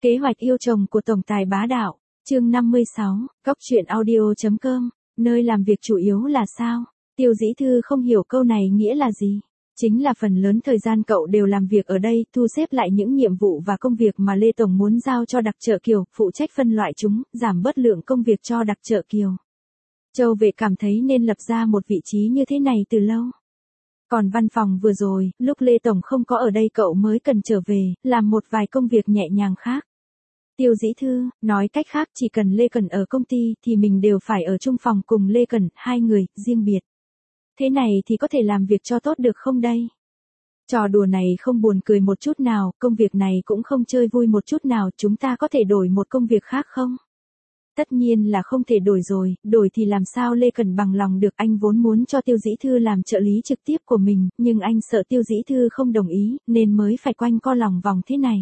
Kế hoạch yêu chồng của tổng tài bá đạo, chương 56, Cóc truyện audio.com, nơi làm việc chủ yếu là sao? Tiêu Dĩ Thư không hiểu câu này nghĩa là gì. Chính là phần lớn thời gian cậu đều làm việc ở đây, thu xếp lại những nhiệm vụ và công việc mà Lê Tổng muốn giao cho đặc trợ Kiều, phụ trách phân loại chúng, giảm bớt lượng công việc cho đặc trợ Kiều. Châu Vệ cảm thấy nên lập ra một vị trí như thế này từ lâu. Còn văn phòng vừa rồi, lúc Lê Tổng không có ở đây cậu mới cần trở về, làm một vài công việc nhẹ nhàng khác. Tiêu Dĩ Thư, nói cách khác chỉ cần Lê Cần ở công ty thì mình đều phải ở chung phòng cùng Lê Cần, hai người, riêng biệt. Thế này thì có thể làm việc cho tốt được không đây? Trò đùa này không buồn cười một chút nào, công việc này cũng không chơi vui một chút nào, chúng ta có thể đổi một công việc khác không? Tất nhiên là không thể đổi rồi, đổi thì làm sao Lê Cần bằng lòng được, anh vốn muốn cho Tiêu Dĩ Thư làm trợ lý trực tiếp của mình, nhưng anh sợ Tiêu Dĩ Thư không đồng ý, nên mới phải quanh co lòng vòng thế này.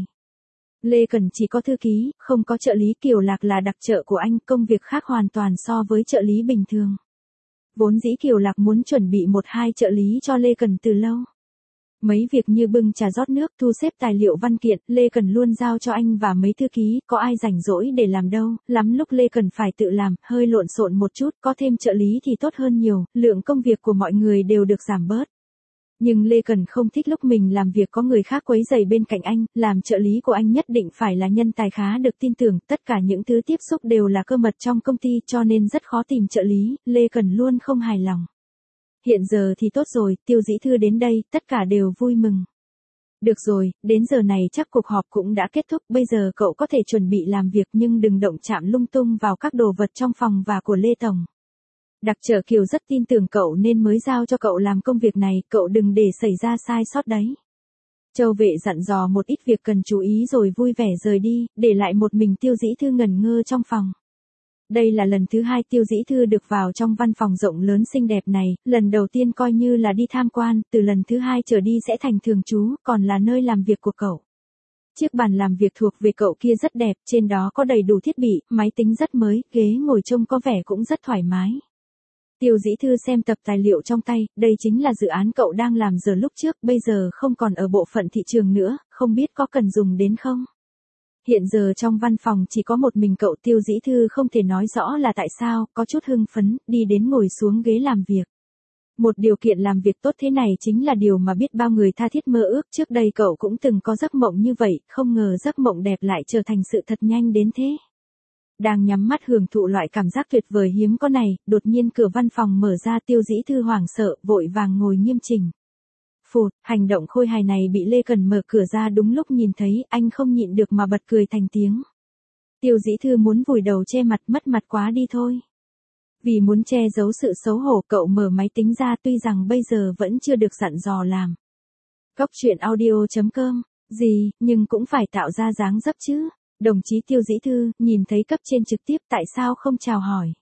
Lê Cần chỉ có thư ký, không có trợ lý, Kiều Lạc là đặc trợ của anh, công việc khác hoàn toàn so với trợ lý bình thường. Vốn dĩ Kiều Lạc muốn chuẩn bị 1-2 trợ lý cho Lê Cần từ lâu. Mấy việc như bưng trà rót nước, thu xếp tài liệu văn kiện, Lê Cần luôn giao cho anh và mấy thư ký, có ai rảnh rỗi để làm đâu, lắm lúc Lê Cần phải tự làm, hơi lộn xộn một chút, có thêm trợ lý thì tốt hơn nhiều, lượng công việc của mọi người đều được giảm bớt. Nhưng Lê Cần không thích lúc mình làm việc có người khác quấy rầy bên cạnh anh, làm trợ lý của anh nhất định phải là nhân tài khá được tin tưởng, tất cả những thứ tiếp xúc đều là cơ mật trong công ty cho nên rất khó tìm trợ lý, Lê Cần luôn không hài lòng. Hiện giờ thì tốt rồi, Tiêu Dĩ Thư đến đây, tất cả đều vui mừng. Được rồi, đến giờ này chắc cuộc họp cũng đã kết thúc, bây giờ cậu có thể chuẩn bị làm việc nhưng đừng động chạm lung tung vào các đồ vật trong phòng và của Lê Tổng. Đặc trợ Kiều rất tin tưởng cậu nên mới giao cho cậu làm công việc này, cậu đừng để xảy ra sai sót đấy. Châu Vệ dặn dò một ít việc cần chú ý rồi vui vẻ rời đi, để lại một mình Tiêu Dĩ Thư ngẩn ngơ trong phòng. Đây là lần thứ 2 Tiêu Dĩ Thư được vào trong văn phòng rộng lớn xinh đẹp này, lần đầu tiên coi như là đi tham quan, từ lần thứ 2 trở đi sẽ thành thường trú, còn là nơi làm việc của cậu. Chiếc bàn làm việc thuộc về cậu kia rất đẹp, trên đó có đầy đủ thiết bị, máy tính rất mới, ghế ngồi trông có vẻ cũng rất thoải mái. Tiêu Dĩ Thư xem tập tài liệu trong tay, đây chính là dự án cậu đang làm giờ lúc trước, bây giờ không còn ở bộ phận thị trường nữa, không biết có cần dùng đến không? Hiện giờ trong văn phòng chỉ có một mình cậu, Tiêu Dĩ Thư không thể nói rõ là tại sao, có chút hưng phấn, đi đến ngồi xuống ghế làm việc. Một điều kiện làm việc tốt thế này chính là điều mà biết bao người tha thiết mơ ước, trước đây cậu cũng từng có giấc mộng như vậy, không ngờ giấc mộng đẹp lại trở thành sự thật nhanh đến thế. Đang nhắm mắt hưởng thụ loại cảm giác tuyệt vời hiếm có này, đột nhiên cửa văn phòng mở ra, Tiêu Dĩ Thư hoảng sợ, vội vàng ngồi nghiêm chỉnh. Phụt, hành động khôi hài này bị Lê Cần mở cửa ra đúng lúc nhìn thấy, anh không nhịn được mà bật cười thành tiếng. Tiêu Dĩ Thư muốn vùi đầu che mặt, mất mặt quá đi thôi. Vì muốn che giấu sự xấu hổ, cậu mở máy tính ra, tuy rằng bây giờ vẫn chưa được dặn dò làm. Cóc truyện audio.com, gì, nhưng cũng phải tạo ra dáng dấp chứ. Đồng chí Tiêu Dĩ Thư, nhìn thấy cấp trên trực tiếp tại sao không chào hỏi.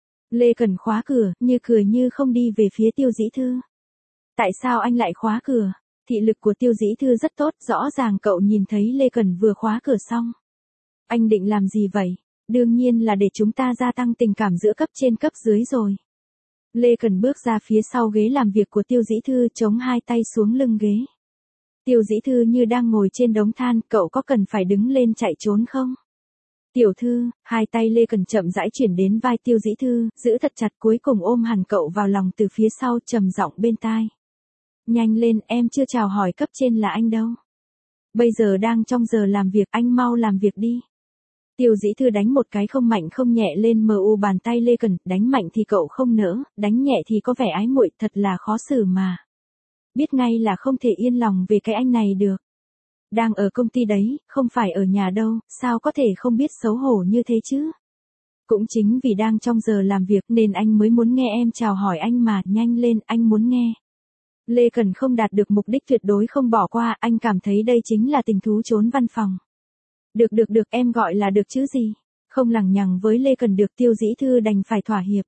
Lê Cần khóa cửa, như cười như không đi về phía Tiêu Dĩ Thư. Tại sao anh lại khóa cửa? Thị lực của Tiêu Dĩ Thư rất tốt, rõ ràng cậu nhìn thấy Lê Cần vừa khóa cửa xong. Anh định làm gì vậy? Đương nhiên là để chúng ta gia tăng tình cảm giữa cấp trên cấp dưới rồi. Lê Cần bước ra phía sau ghế làm việc của Tiêu Dĩ Thư, chống hai tay xuống lưng ghế. Tiêu Dĩ Thư như đang ngồi trên đống than, cậu có cần phải đứng lên chạy trốn không? Tiểu Thư, hai tay Lê Cần chậm rãi chuyển đến vai Tiêu Dĩ Thư, giữ thật chặt, cuối cùng ôm hẳn cậu vào lòng từ phía sau, trầm giọng bên tai. Nhanh lên, em chưa chào hỏi cấp trên là anh đâu. Bây giờ đang trong giờ làm việc, anh mau làm việc đi. Tiêu Dĩ Thư đánh một cái không mạnh không nhẹ lên mu bàn tay Lê Cần, đánh mạnh thì cậu không nỡ, đánh nhẹ thì có vẻ ái muội, thật là khó xử mà. Biết ngay là không thể yên lòng về cái anh này được. Đang ở công ty đấy, không phải ở nhà đâu, sao có thể không biết xấu hổ như thế chứ? Cũng chính vì đang trong giờ làm việc nên anh mới muốn nghe em chào hỏi anh mà, nhanh lên, anh muốn nghe. Lê Cần không đạt được mục đích tuyệt đối không bỏ qua, anh cảm thấy đây chính là tình thú trốn văn phòng. Được, em gọi là được chứ gì? Không lằng nhằng với Lê Cần được, Tiêu Dĩ Thư đành phải thỏa hiệp.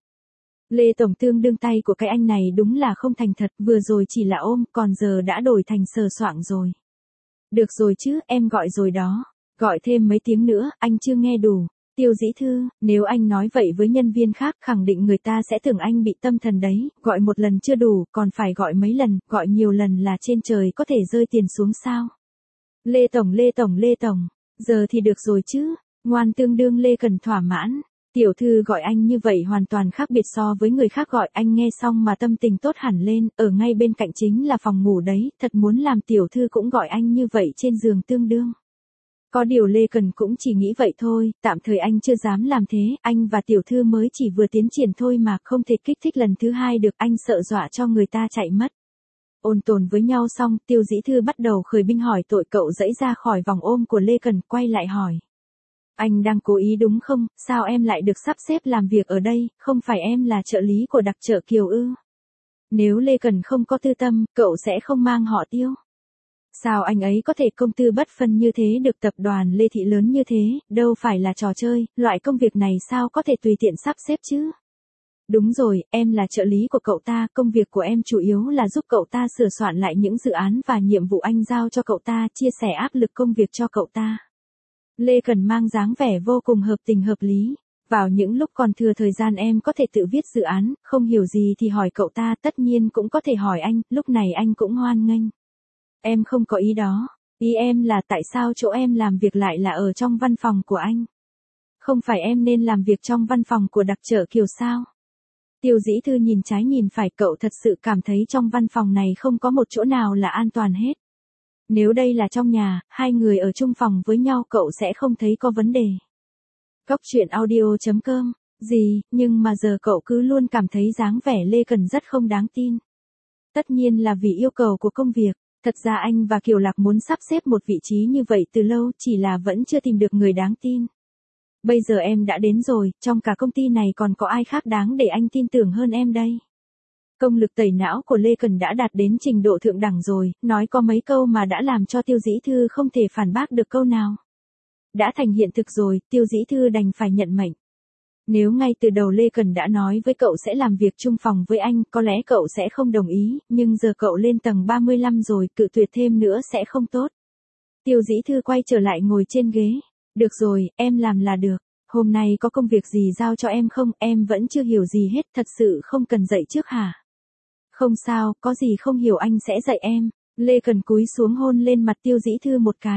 Lê Tổng tương đương tay của cái anh này đúng là không thành thật, vừa rồi chỉ là ôm, còn giờ đã đổi thành sờ soạng rồi. Được rồi chứ, em gọi rồi đó. Gọi thêm mấy tiếng nữa, anh chưa nghe đủ. Tiêu Dĩ Thư, nếu anh nói vậy với nhân viên khác khẳng định người ta sẽ tưởng anh bị tâm thần đấy, gọi một lần chưa đủ, còn phải gọi mấy lần, gọi nhiều lần là trên trời có thể rơi tiền xuống sao. Lê Tổng. Giờ thì được rồi chứ, ngoan tương đương Lê Cần thỏa mãn. Tiểu thư gọi anh như vậy hoàn toàn khác biệt so với người khác gọi anh, nghe xong mà tâm tình tốt hẳn lên, ở ngay bên cạnh chính là phòng ngủ đấy, thật muốn làm tiểu thư cũng gọi anh như vậy trên giường tương đương. Có điều Lê Cần cũng chỉ nghĩ vậy thôi, tạm thời anh chưa dám làm thế, anh và tiểu thư mới chỉ vừa tiến triển thôi mà không thể kích thích lần thứ hai được, anh sợ dọa cho người ta chạy mất. Ôn tồn với nhau xong, Tiêu Dĩ Thư bắt đầu khởi binh hỏi tội, cậu dãy ra khỏi vòng ôm của Lê Cần, quay lại hỏi. Anh đang cố ý đúng không, sao em lại được sắp xếp làm việc ở đây, không phải em là trợ lý của đặc trợ Kiều ư? Nếu Lê Cần không có tư tâm, cậu sẽ không mang họ Tiêu. Sao anh ấy có thể công tư bất phân như thế được, tập đoàn Lê Thị lớn như thế, đâu phải là trò chơi, loại công việc này sao có thể tùy tiện sắp xếp chứ? Đúng rồi, em là trợ lý của cậu ta, công việc của em chủ yếu là giúp cậu ta sửa soạn lại những dự án và nhiệm vụ anh giao cho cậu ta, chia sẻ áp lực công việc cho cậu ta. Lê Cần mang dáng vẻ vô cùng hợp tình hợp lý. Vào những lúc còn thừa thời gian em có thể tự viết dự án, không hiểu gì thì hỏi cậu ta, tất nhiên cũng có thể hỏi anh, lúc này anh cũng hoan nghênh. Em không có ý đó, ý em là tại sao chỗ em làm việc lại là ở trong văn phòng của anh? Không phải em nên làm việc trong văn phòng của đặc trợ Kiều sao? Tiêu Dĩ Thư nhìn trái nhìn phải, cậu thật sự cảm thấy trong văn phòng này không có một chỗ nào là an toàn hết. Nếu đây là trong nhà, hai người ở chung phòng với nhau cậu sẽ không thấy có vấn đề. Cóc truyện audio.com, gì, nhưng mà giờ cậu cứ luôn cảm thấy dáng vẻ Lê Cần rất không đáng tin. Tất nhiên là vì yêu cầu của công việc, thật ra anh và Kiều Lạc muốn sắp xếp một vị trí như vậy từ lâu, chỉ là vẫn chưa tìm được người đáng tin. Bây giờ em đã đến rồi, trong cả công ty này còn có ai khác đáng để anh tin tưởng hơn em đây. Công lực tẩy não của Lê Cần đã đạt đến trình độ thượng đẳng rồi, nói có mấy câu mà đã làm cho Tiêu Dĩ Thư không thể phản bác được câu nào. Đã thành hiện thực rồi, Tiêu Dĩ Thư đành phải nhận mệnh. Nếu ngay từ đầu Lê Cần đã nói với cậu sẽ làm việc chung phòng với anh, có lẽ cậu sẽ không đồng ý, nhưng giờ cậu lên tầng 35 rồi, cự tuyệt thêm nữa sẽ không tốt. Tiêu Dĩ Thư quay trở lại ngồi trên ghế. Được rồi, em làm là được. Hôm nay có công việc gì giao cho em không, em vẫn chưa hiểu gì hết, thật sự không cần dạy trước hả? Không sao, có gì không hiểu anh sẽ dạy em. Lê Cần cúi xuống hôn lên mặt Tiêu Dĩ Thư một cái.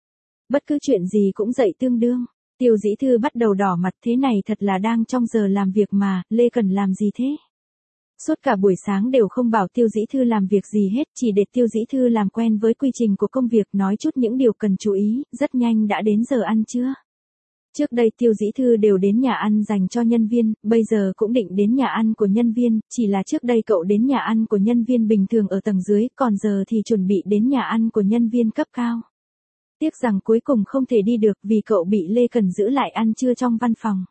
Bất cứ chuyện gì cũng dạy tương đương. Tiêu Dĩ Thư bắt đầu đỏ mặt, thế này thật là đang trong giờ làm việc mà, Lê Cần làm gì thế? Suốt cả buổi sáng đều không bảo Tiêu Dĩ Thư làm việc gì hết, chỉ để Tiêu Dĩ Thư làm quen với quy trình của công việc, nói chút những điều cần chú ý, rất nhanh đã đến giờ ăn trưa. Trước đây Tiêu Dĩ Thư đều đến nhà ăn dành cho nhân viên, bây giờ cũng định đến nhà ăn của nhân viên, chỉ là trước đây cậu đến nhà ăn của nhân viên bình thường ở tầng dưới, còn giờ thì chuẩn bị đến nhà ăn của nhân viên cấp cao. Tiếc rằng cuối cùng không thể đi được vì cậu bị Lê Cần giữ lại ăn trưa trong văn phòng.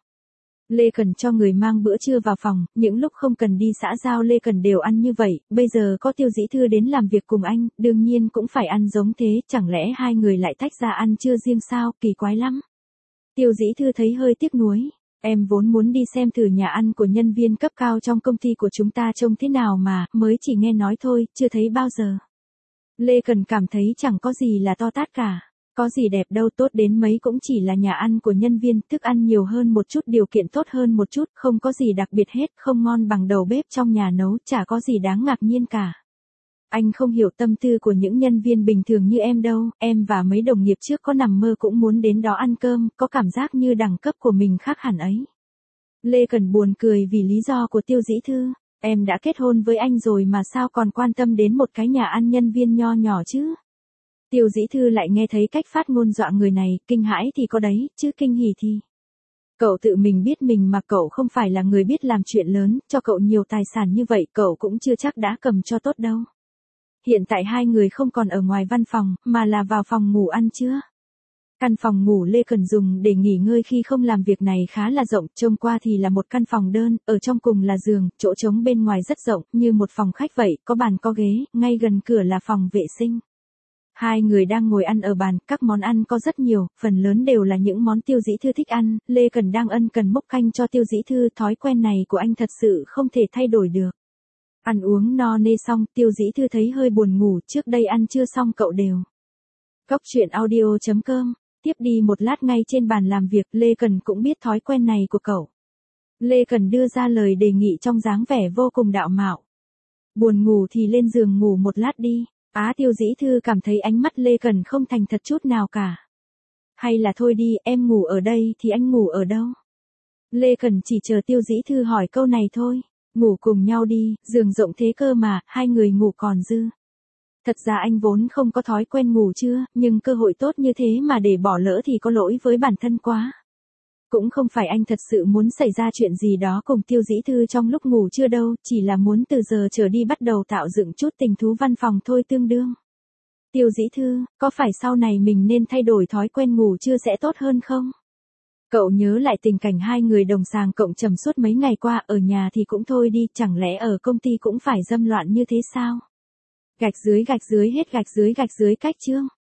Lê Cần cho người mang bữa trưa vào phòng, những lúc không cần đi xã giao Lê Cần đều ăn như vậy, bây giờ có Tiêu Dĩ Thư đến làm việc cùng anh, đương nhiên cũng phải ăn giống thế, chẳng lẽ hai người lại tách ra ăn trưa riêng sao, kỳ quái lắm. Tiêu Dĩ Thư thấy hơi tiếc nuối, em vốn muốn đi xem thử nhà ăn của nhân viên cấp cao trong công ty của chúng ta trông thế nào mà, mới chỉ nghe nói thôi, chưa thấy bao giờ. Lê Cần cảm thấy chẳng có gì là to tát cả. Có gì đẹp đâu, tốt đến mấy cũng chỉ là nhà ăn của nhân viên, thức ăn nhiều hơn một chút, điều kiện tốt hơn một chút, không có gì đặc biệt hết, không ngon bằng đầu bếp trong nhà nấu, chả có gì đáng ngạc nhiên cả. Anh không hiểu tâm tư của những nhân viên bình thường như em đâu, em và mấy đồng nghiệp trước có nằm mơ cũng muốn đến đó ăn cơm, có cảm giác như đẳng cấp của mình khác hẳn ấy. Lê Cần buồn cười vì lý do của Tiêu Dĩ Thư, em đã kết hôn với anh rồi mà sao còn quan tâm đến một cái nhà ăn nhân viên nho nhỏ chứ? Tiêu Dĩ Thư lại nghe thấy cách phát ngôn dọa người này, kinh hãi thì có đấy, chứ kinh hỉ thì. Cậu tự mình biết mình mà cậu không phải là người biết làm chuyện lớn, cho cậu nhiều tài sản như vậy cậu cũng chưa chắc đã cầm cho tốt đâu. Hiện tại hai người không còn ở ngoài văn phòng, mà là vào phòng ngủ ăn trưa. Căn phòng ngủ Lê Cần dùng để nghỉ ngơi khi không làm việc này khá là rộng, trông qua thì là một căn phòng đơn, ở trong cùng là giường, chỗ trống bên ngoài rất rộng, như một phòng khách vậy, có bàn có ghế, ngay gần cửa là phòng vệ sinh. Hai người đang ngồi ăn ở bàn, các món ăn có rất nhiều, phần lớn đều là những món Tiêu Dĩ Thư thích ăn, Lê Cần đang ân cần múc canh cho Tiêu Dĩ Thư, thói quen này của anh thật sự không thể thay đổi được. Ăn uống no nê xong, Tiêu Dĩ Thư thấy hơi buồn ngủ, trước đây ăn trưa xong cậu đều. Cóc truyện audio.com, tiếp đi một lát ngay trên bàn làm việc, Lê Cần cũng biết thói quen này của cậu. Lê Cần đưa ra lời đề nghị trong dáng vẻ vô cùng đạo mạo. Buồn ngủ thì lên giường ngủ một lát đi. Tiêu Dĩ Thư cảm thấy ánh mắt Lê Cần không thành thật chút nào cả. Hay là thôi đi, em ngủ ở đây thì anh ngủ ở đâu? Lê Cần chỉ chờ Tiêu Dĩ Thư hỏi câu này thôi. Ngủ cùng nhau đi, giường rộng thế cơ mà, hai người ngủ còn dư. Thật ra anh vốn không có thói quen ngủ trưa, nhưng cơ hội tốt như thế mà để bỏ lỡ thì có lỗi với bản thân quá. Cũng không phải anh thật sự muốn xảy ra chuyện gì đó cùng Tiêu Dĩ Thư trong lúc ngủ trưa đâu, chỉ là muốn từ giờ trở đi bắt đầu tạo dựng chút tình thú văn phòng thôi tương đương. Tiêu Dĩ Thư, có phải sau này mình nên thay đổi thói quen ngủ trưa sẽ tốt hơn không? Cậu nhớ lại tình cảnh hai người đồng sàng cộng trầm suốt mấy ngày qua, ở nhà thì cũng thôi đi, chẳng lẽ ở công ty cũng phải dâm loạn như thế sao? Gạch dưới hết gạch dưới cách chương.